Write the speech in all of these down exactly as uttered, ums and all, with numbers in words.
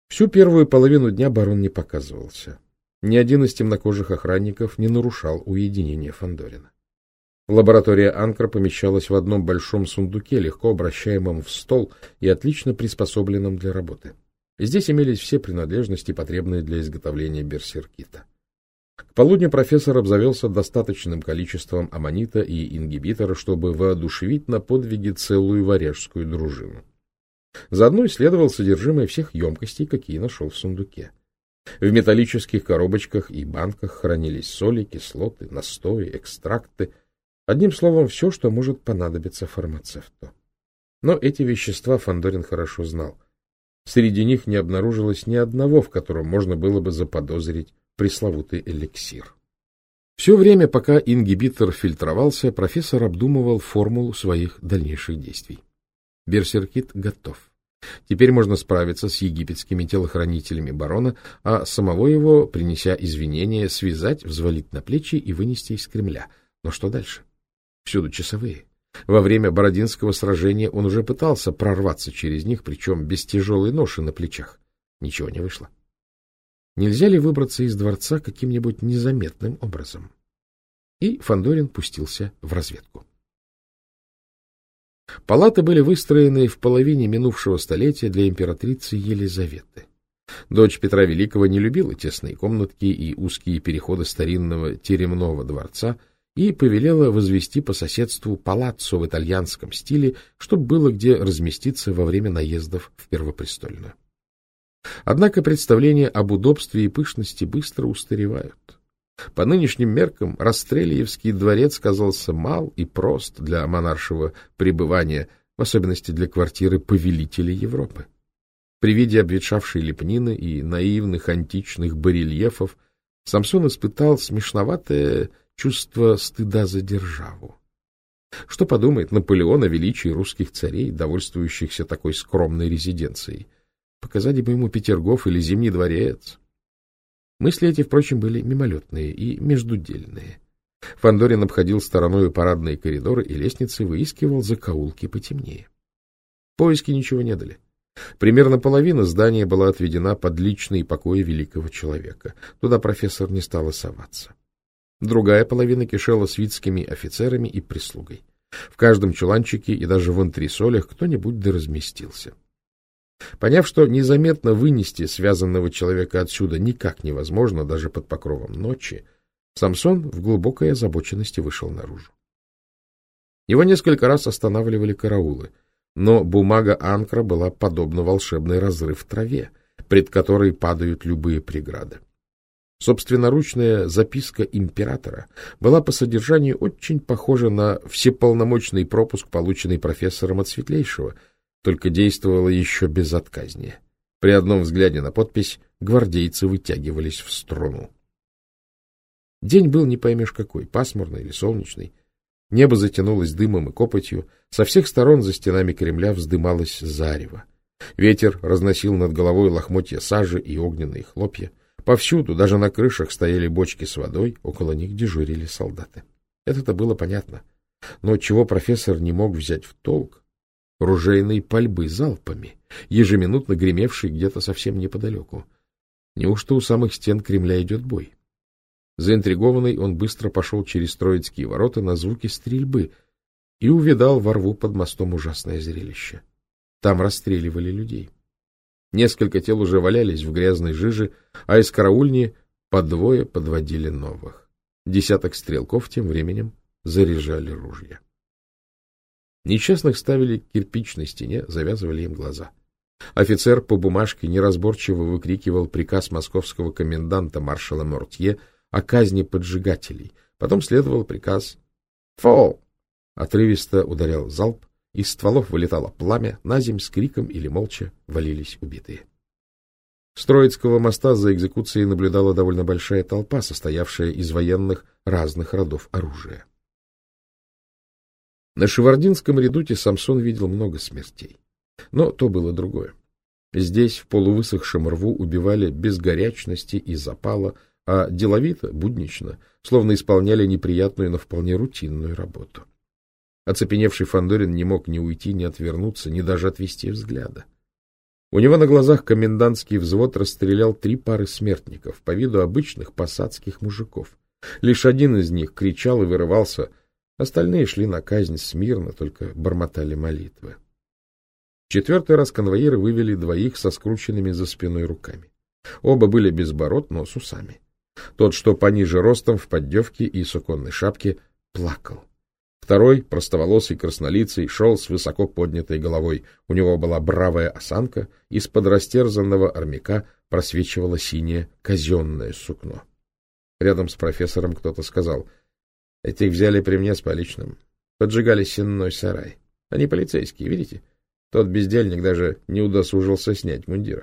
Всю первую половину дня барон не показывался. Ни один из темнокожих охранников не нарушал уединение Фандорина. Лаборатория Анкра помещалась в одном большом сундуке, легко обращаемом в стол и отлично приспособленном для работы. Здесь имелись все принадлежности, потребные для изготовления берсеркита. К полудню профессор обзавелся достаточным количеством аммонита и ингибитора, чтобы воодушевить на подвиги целую варяжскую дружину. Заодно исследовал содержимое всех емкостей, какие нашел в сундуке. В металлических коробочках и банках хранились соли, кислоты, настои, экстракты. Одним словом, все, что может понадобиться фармацевту. Но эти вещества Фандорин хорошо знал. Среди них не обнаружилось ни одного, в котором можно было бы заподозрить пресловутый эликсир. Все время, пока ингибитор фильтровался, профессор обдумывал формулу своих дальнейших действий. Берсеркит готов. Теперь можно справиться с египетскими телохранителями барона, а самого его, принеся извинения, связать, взвалить на плечи и вынести из Кремля. Но что дальше? Всюду часовые. Во время Бородинского сражения он уже пытался прорваться через них, причем без тяжелой ноши на плечах. Ничего не вышло. Нельзя ли выбраться из дворца каким-нибудь незаметным образом? И Фандорин пустился в разведку. Палаты были выстроены в половине минувшего столетия для императрицы Елизаветы. Дочь Петра Великого не любила тесные комнатки и узкие переходы старинного теремного дворца и повелела возвести по соседству палаццо в итальянском стиле, чтобы было где разместиться во время наездов в Первопрестольную. Однако представления об удобстве и пышности быстро устаревают. По нынешним меркам Растрелиевский дворец казался мал и прост для монаршего пребывания, в особенности для квартиры повелителя Европы. При виде обветшавшей лепнины и наивных античных барельефов Самсон испытал смешноватое чувство стыда за державу. Что подумает Наполеон о величии русских царей, довольствующихся такой скромной резиденцией? Показать бы ему Петергоф или Зимний дворец. Мысли эти, впрочем, были мимолетные и междудельные. Фандорин обходил стороной парадные коридоры и лестницы, выискивал закоулки потемнее. Поиски ничего не дали. Примерно половина здания была отведена под личные покои великого человека. Туда профессор не стал соваться. Другая половина кишела свитскими офицерами и прислугой. В каждом чуланчике и даже в антресолях кто-нибудь да разместился. Поняв, что незаметно вынести связанного человека отсюда никак невозможно, даже под покровом ночи, Самсон в глубокой озабоченности вышел наружу. Его несколько раз останавливали караулы, но бумага Анкра была подобна волшебной разрыв в траве, пред которой падают любые преграды. Собственноручная записка императора была по содержанию очень похожа на всеполномочный пропуск, полученный профессором от Светлейшего, только действовала еще безотказнее. При одном взгляде на подпись гвардейцы вытягивались в струну. День был не поймешь какой, пасмурный или солнечный. Небо затянулось дымом и копотью, со всех сторон за стенами Кремля вздымалось зарево. Ветер разносил над головой лохмотья сажи и огненные хлопья. Повсюду, даже на крышах, стояли бочки с водой, около них дежурили солдаты. Это-то было понятно. Но чего профессор не мог взять в толк? Ружейной пальбы залпами, ежеминутно гремевшей где-то совсем неподалеку. Неужто у самых стен Кремля идет бой? Заинтригованный, он быстро пошел через Троицкие ворота на звуки стрельбы и увидал во рву под мостом ужасное зрелище. Там расстреливали людей. Несколько тел уже валялись в грязной жиже, а из караульни по двое подводили новых. Десяток стрелков тем временем заряжали ружья. Несчастных ставили к кирпичной стене, завязывали им глаза. Офицер по бумажке неразборчиво выкрикивал приказ московского коменданта маршала Мортье о казни поджигателей. Потом следовал приказ «Фол!». Отрывисто ударял залп, из стволов вылетало пламя, наземь с криком или молча валились убитые. С Троицкого моста за экзекуцией наблюдала довольно большая толпа, состоявшая из военных разных родов оружия. На Шевардинском редуте Самсон видел много смертей. Но то было другое. Здесь, в полувысохшем рву, убивали без горячности и запала, а деловито, буднично, словно исполняли неприятную, но вполне рутинную работу. Оцепеневший Фандорин не мог ни уйти, ни отвернуться, ни даже отвести взгляда. У него на глазах комендантский взвод расстрелял три пары смертников, по виду обычных посадских мужиков. Лишь один из них кричал и вырывался, остальные шли на казнь смирно, только бормотали молитвы. В четвертый раз конвоиры вывели двоих со скрученными за спиной руками. Оба были без бород, но с усами. Тот, что пониже ростом, в поддевке и суконной шапке, плакал. Второй, простоволосый, краснолицый, шел с высоко поднятой головой. У него была бравая осанка, из-под растерзанного армяка просвечивало синее казенное сукно. Рядом с профессором кто-то сказал: — Этих взяли при мне с поличным. Поджигали сенной сарай. Они полицейские, видите? Тот бездельник даже не удосужился снять мундира.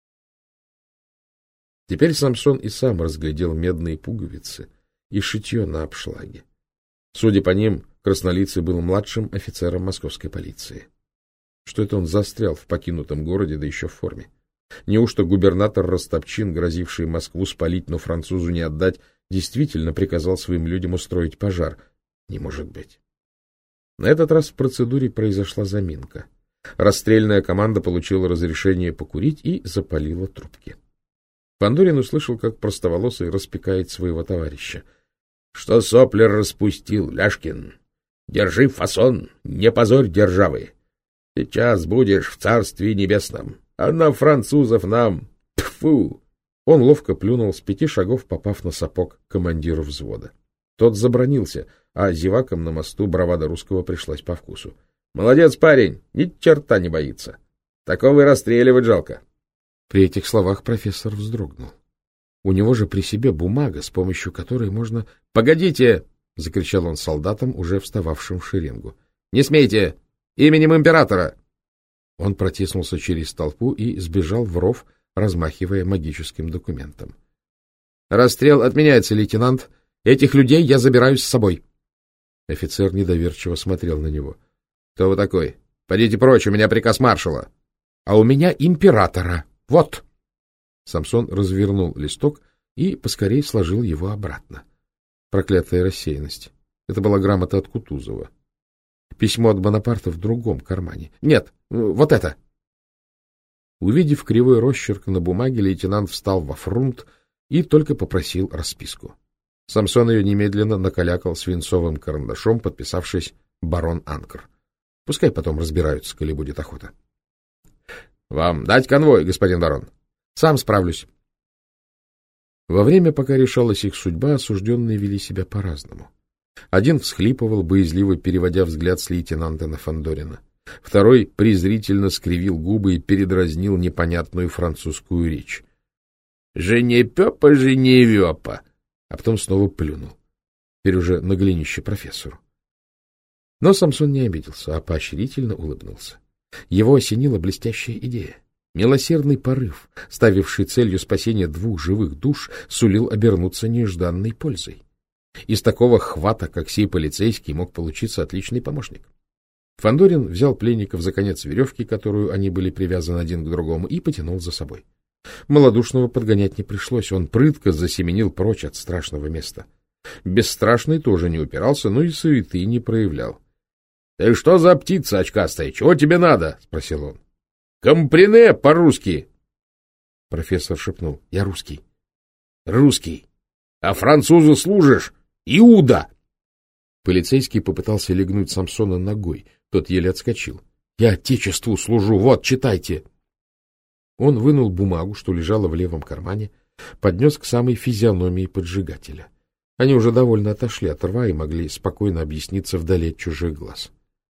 Теперь Самсон и сам разглядел медные пуговицы и шитье на обшлаге. Судя по ним, краснолицый был младшим офицером московской полиции. Что это он застрял в покинутом городе, да еще в форме? Неужто губернатор Ростопчин, грозивший Москву спалить, но французу не отдать, действительно приказал своим людям устроить пожар? Не может быть. На этот раз в процедуре произошла заминка. Расстрельная команда получила разрешение покурить и запалила трубки. Фандорин услышал, как простоволосый распекает своего товарища. — Что соплер распустил, Ляшкин? Держи фасон, не позорь державы. Сейчас будешь в царстве небесном, а на французов нам... Тьфу! Он ловко плюнул с пяти шагов, попав на сапог командиру взвода. Тот забранился, а зевакам на мосту бравада русского пришлась по вкусу. — Молодец, парень, ни черта не боится. Такого и расстреливать жалко. При этих словах профессор вздрогнул. У него же при себе бумага, с помощью которой можно... — Погодите! — закричал он солдатам, уже встававшим в шеренгу. — Не смейте! Именем императора! Он протиснулся через толпу и сбежал в ров, размахивая магическим документом. — Расстрел отменяется, лейтенант. Этих людей я забираю с собой. Офицер недоверчиво смотрел на него. — Кто вы такой? Подите прочь, у меня приказ маршала. — А у меня императора. Вот! Самсон развернул листок и поскорей сложил его обратно. Проклятая рассеянность. Это была грамота от Кутузова. Письмо от Бонапарта в другом кармане. Нет, вот это! Увидев кривой росчерк на бумаге, лейтенант встал во фрунт и только попросил расписку. Самсон ее немедленно накалякал свинцовым карандашом, подписавшись «Барон Анкр». Пускай потом разбираются, коли будет охота. — Вам дать конвой, господин барон? — Сам справлюсь. Во время, пока решалась их судьба, осужденные вели себя по-разному. Один всхлипывал, боязливо переводя взгляд с лейтенанта на Фандорина. Второй презрительно скривил губы и передразнил непонятную французскую речь. — Женепёпа, женевёпа! А потом снова плюнул. Теперь уже на голенище профессору. Но Самсон не обиделся, а поощрительно улыбнулся. Его осенила блестящая идея. Милосердный порыв, ставивший целью спасения двух живых душ, сулил обернуться нежданной пользой. Из такого хвата, как сей полицейский, мог получиться отличный помощник. Фандорин взял пленников за конец веревки, которую они были привязаны один к другому, и потянул за собой. Малодушного подгонять не пришлось, он прытко засеменил прочь от страшного места. Бесстрашный тоже не упирался, но и суеты не проявлял. — Ты что за птица очкастая? Чего тебе надо? — спросил он. — Компрене по-русски. Профессор шепнул. — Я русский. — Русский. А французу служишь? Иуда! Полицейский попытался легнуть Самсона ногой. Тот еле отскочил. — Я отечеству служу. Вот, читайте. Он вынул бумагу, что лежала в левом кармане, поднес к самой физиономии поджигателя. Они уже довольно отошли от рва и могли спокойно объясниться вдали от чужих глаз.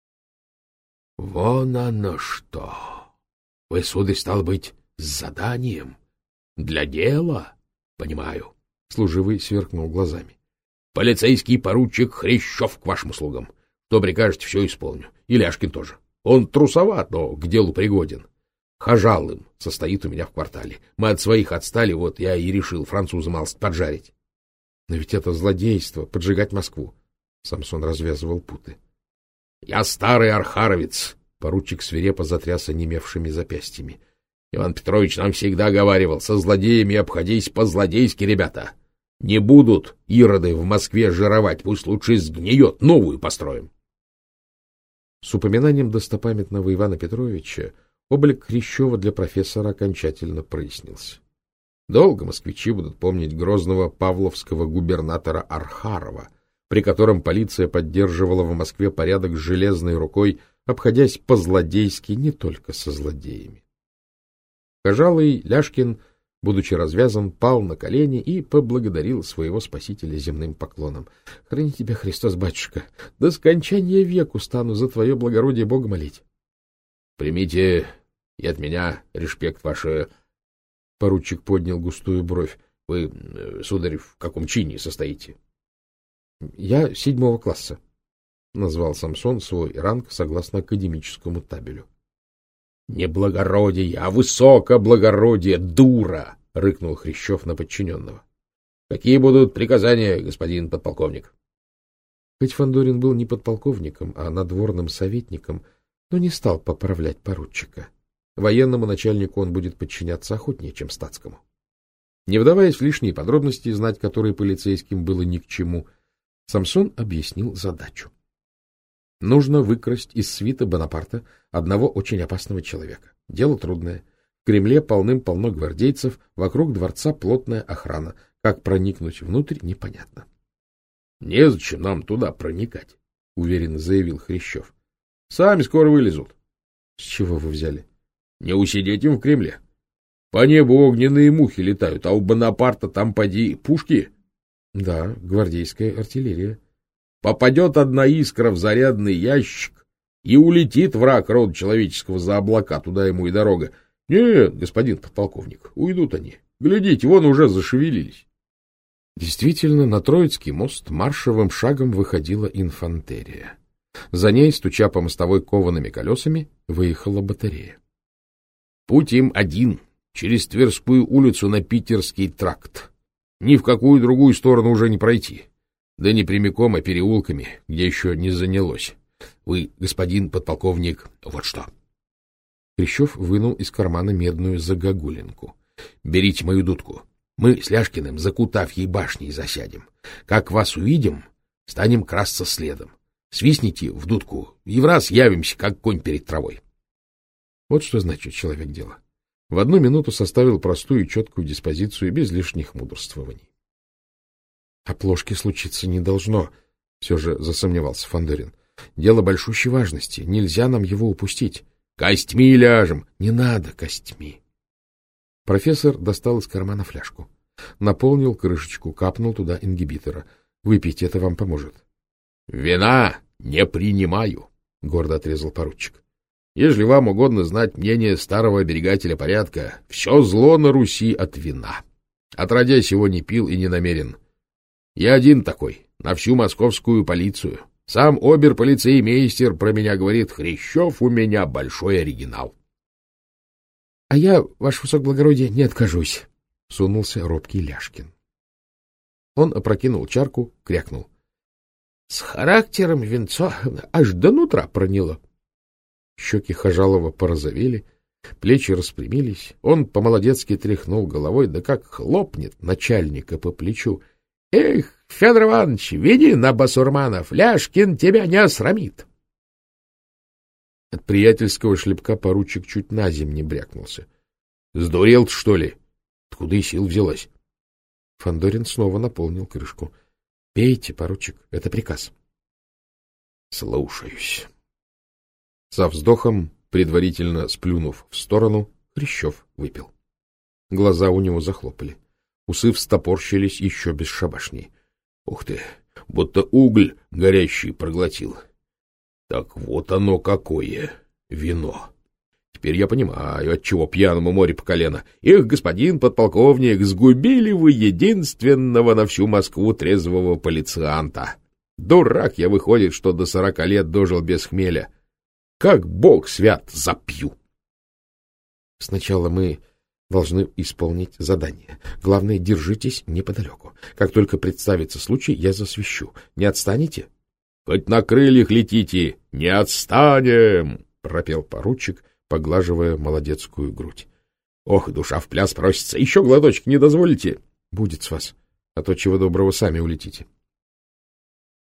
— Вон оно что! Вы, сударь, стал быть, с заданием? Для дела? Понимаю. Служивый сверкнул глазами. — Полицейский поручик Хрящев к вашим услугам. Что прикажете, все исполню. И Ляшкин тоже. Он трусоват, но к делу пригоден. Хажалым состоит у меня в квартале. Мы от своих отстали, вот я и решил француза малость поджарить. — Но ведь это злодейство, поджигать Москву. Самсон развязывал путы. — Я старый архаровец. Поручик свирепо затряс онемевшими запястьями. — Иван Петрович нам всегда говаривал, со злодеями обходись по-злодейски, ребята. Не будут ироды в Москве жировать, пусть лучше сгниет, новую построим. С упоминанием достопамятного Ивана Петровича Облик Хрящева для профессора окончательно прояснился. Долго москвичи будут помнить грозного павловского губернатора Архарова, при котором полиция поддерживала в Москве порядок с железной рукой, обходясь по-злодейски не только со злодеями. Кожалый Ляшкин, будучи развязан, пал на колени и поблагодарил своего спасителя земным поклоном. — Храни тебя, Христос, батюшка! До скончания веку стану за твое благородие Бога молить. — Примите и от меня респект ваше. Поручик поднял густую бровь. — Вы, сударь, в каком чине состоите? — Я седьмого класса, — назвал Самсон свой ранг согласно академическому табелю. — Не благородие, а высокоблагородие, дура! — рыкнул Хрящев на подчиненного. — Какие будут приказания, господин подполковник? Хоть Фандорин был не подполковником, а надворным советником, но не стал поправлять поручика. Военному начальнику он будет подчиняться охотнее, чем статскому. Не вдаваясь в лишние подробности, знать которые полицейским было ни к чему, Самсон объяснил задачу. Нужно выкрасть из свита Бонапарта одного очень опасного человека. Дело трудное. В Кремле полным-полно гвардейцев, вокруг дворца плотная охрана. Как проникнуть внутрь, непонятно. — Незачем нам туда проникать, — уверенно заявил Хрящев. — Сами скоро вылезут. — С чего вы взяли? — Не усидеть им в Кремле. По небу огненные мухи летают, а у Бонапарта там поди пушки. — Да, гвардейская артиллерия. Попадет одна искра в зарядный ящик, и улетит враг рода человеческого за облака, туда ему и дорога. Нет, господин подполковник, уйдут они. Глядите, вон уже зашевелились. Действительно, на Троицкий мост маршевым шагом выходила инфантерия. За ней, стуча по мостовой коваными колесами, выехала батарея. Путь им один, через Тверскую улицу на Питерский тракт. Ни в какую другую сторону уже не пройти. Да не прямиком, а переулками, где еще не занялось. Вы, господин подполковник, вот что. Хрящев вынул из кармана медную загогулинку. Берите мою дудку. Мы с Ляшкиным за Кутафьей башней засядем. Как вас увидим, станем красться следом. Свистните в дудку, и в раз явимся, как конь перед травой. Вот что значит человек дела. В одну минуту составил простую и четкую диспозицию без лишних мудрствований. — Оплошки случиться не должно, — все же засомневался Фандорин. — Дело большущей важности, нельзя нам его упустить. — Костьми ляжем! — Не надо костьми. Профессор достал из кармана фляжку. Наполнил крышечку, капнул туда ингибитора. — Выпейте, это вам поможет. — Вина не принимаю, — гордо отрезал поручик. — Если вам угодно знать мнение старого оберегателя порядка, все зло на Руси от вина. Отродясь его не пил и не намерен. Я один такой, на всю московскую полицию. Сам обер-полицеймейстер про меня говорит: Хрящев у меня большой оригинал. — А я, ваше высокоблагородие, не откажусь, — сунулся робкий Ляшкин. Он опрокинул чарку, крякнул. — С характером винцо аж до нутра проняло. Щеки Хожалова порозовели, плечи распрямились. Он по-молодецки тряхнул головой, да как хлопнет начальника по плечу. — Эх, Федор Иванович, веди на басурманов, Ляшкин тебя не осрамит. От приятельского шлепка поручик чуть на земь не брякнулся. — Сдурел ты, что ли? Откуда и сил взялась? Фандорин снова наполнил крышку. — Пейте, поручик, это приказ. — Слушаюсь. Со вздохом, предварительно сплюнув в сторону, Хрящев выпил. Глаза у него захлопали. Усы встопорщились еще бесшабашней. Ух ты, будто уголь горящий проглотил. Так вот оно какое вино. Теперь я понимаю, отчего пьяному море по колено. Эх, господин подполковник, сгубили вы единственного на всю Москву трезвого полицианта. Дурак я, выходит, что до сорока лет дожил без хмеля. Как бог свят, запью. Сначала мы должны исполнить задание. Главное, держитесь неподалеку. Как только представится случай, я засвищу. Не отстанете? — Хоть на крыльях летите, не отстанем! — пропел поручик, поглаживая молодецкую грудь. — Ох, душа в пляс просится. Еще глоточек не дозволите? — Будет с вас. А то чего доброго сами улетите. —